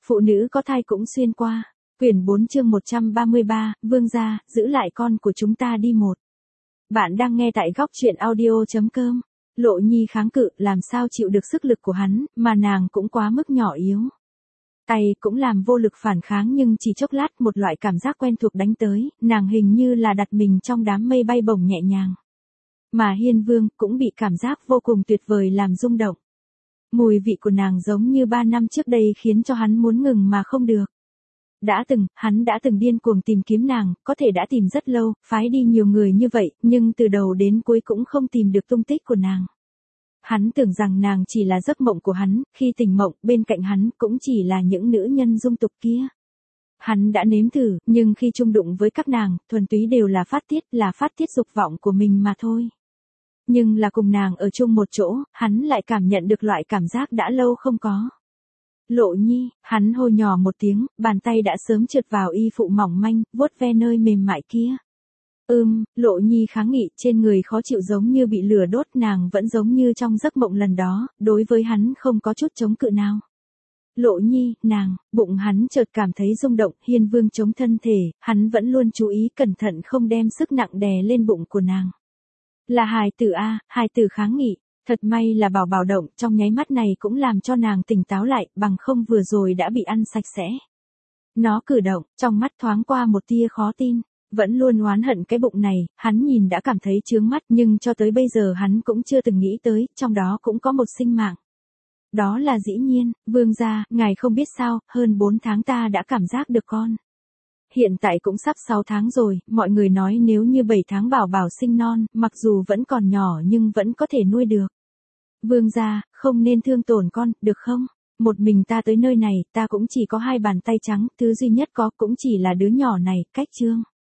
Phụ nữ có thai cũng xuyên qua. Quyển 4 chương 133, Vương gia, giữ lại con của chúng ta đi một. Bạn đang nghe tại góc truyện audio.com. Lộ Nhi kháng cự, làm sao chịu được sức lực của hắn, mà nàng cũng quá mức nhỏ yếu. Tay cũng làm vô lực phản kháng, nhưng chỉ chốc lát một loại cảm giác quen thuộc đánh tới, nàng hình như là đặt mình trong đám mây bay bổng nhẹ nhàng. Mà Hiên Vương cũng bị cảm giác vô cùng tuyệt vời làm rung động. Mùi vị của nàng giống như 3 năm trước đây khiến cho hắn muốn ngừng mà không được. Hắn đã từng điên cuồng tìm kiếm nàng, có thể đã tìm rất lâu, phái đi nhiều người như vậy, nhưng từ đầu đến cuối cũng không tìm được tung tích của nàng. Hắn tưởng rằng nàng chỉ là giấc mộng của hắn, khi tỉnh mộng, bên cạnh hắn cũng chỉ là những nữ nhân dung tục kia. Hắn đã nếm thử, nhưng khi chung đụng với các nàng, thuần túy đều là phát tiết dục vọng của mình mà thôi. Nhưng là cùng nàng ở chung một chỗ, hắn lại cảm nhận được loại cảm giác đã lâu không có. Lộ Nhi, hắn hô nhỏ một tiếng, bàn tay đã sớm trượt vào y phụ mỏng manh, vuốt ve nơi mềm mại kia. Lộ Nhi kháng nghị, trên người khó chịu giống như bị lửa đốt, nàng vẫn giống như trong giấc mộng lần đó, đối với hắn không có chút chống cự nào. Lộ Nhi, bụng hắn chợt cảm thấy rung động, Hiên Vương chống thân thể, hắn vẫn luôn chú ý cẩn thận không đem sức nặng đè lên bụng của nàng. Là hài tử a, hài tử kháng nghị. Thật may là bảo động, trong nháy mắt này cũng làm cho nàng tỉnh táo lại, bằng không vừa rồi đã bị ăn sạch sẽ. Nó cử động, trong mắt thoáng qua một tia khó tin, vẫn luôn oán hận cái bụng này, hắn nhìn đã cảm thấy chướng mắt, nhưng cho tới bây giờ hắn cũng chưa từng nghĩ tới, trong đó cũng có một sinh mạng. Đó là dĩ nhiên, Vương gia, ngài không biết sao, hơn 4 tháng ta đã cảm giác được con. Hiện tại cũng sắp 6 tháng rồi, mọi người nói nếu như 7 tháng bảo sinh non, mặc dù vẫn còn nhỏ nhưng vẫn có thể nuôi được. Vương gia, không nên thương tổn con, được không? Một mình ta tới nơi này, ta cũng chỉ có 2 bàn tay trắng, thứ duy nhất có cũng chỉ là đứa nhỏ này, cách trương.